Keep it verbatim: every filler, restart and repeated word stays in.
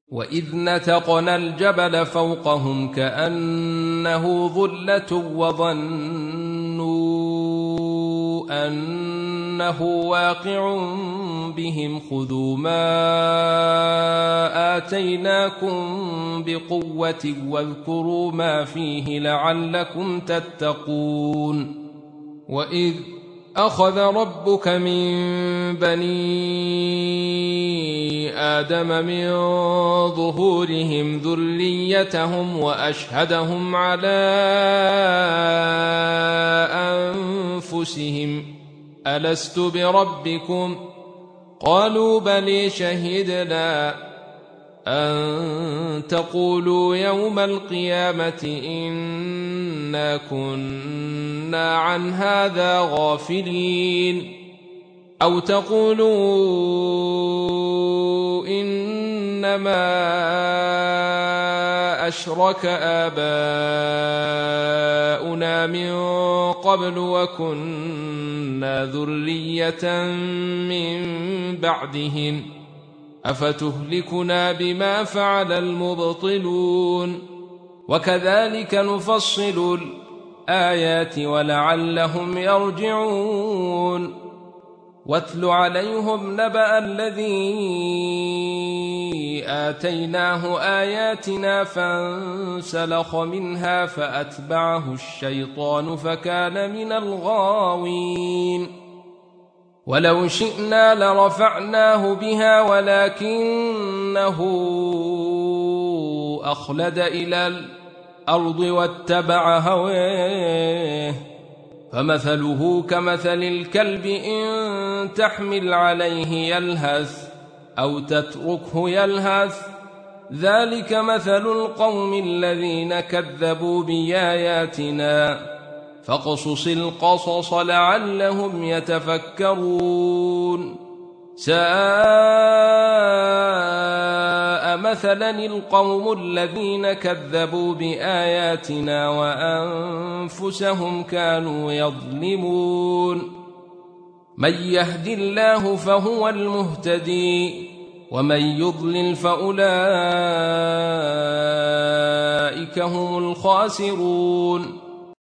وإذ نتقنا الجبل فوقهم كأنه ظلة وظنوا أنه واقع بهم خذوا ما آتيناكم بقوة واذكروا ما فيه لعلكم تتقون. وإذ أخذ ربك من بني آدم من ظهورهم ذريتهم وأشهدهم على أنفسهم ألست بربكم قالوا بلى شهدنا أن تقولوا يوم القيامة إنا كنا عن هذا غافلين أو تقولوا إنما أشرك آباؤنا من قبل وكنا ذرية من بعدهم أفتهلكنا بما فعل المبطلون وكذلك نفصل الآيات ولعلهم يرجعون. واتل عليهم نبأ الذي آتيناه آياتنا فانسلخ منها فأتبعه الشيطان فكان من الغاوين. ولو شئنا لرفعناه بها ولكنه أخلد إلى الأرض واتبع هواه فمثله كمثل الكلب إن تحمل عليه يلهث أو تتركه يلهث ذلك مثل القوم الذين كذبوا بآياتنا فاقصص القصص لعلهم يتفكرون. ساء مثلا القوم الذين كذبوا بآياتنا وأنفسهم كانوا يظلمون. من يهد الله فهو المهتدي ومن يضلل فأولئك هم الخاسرون.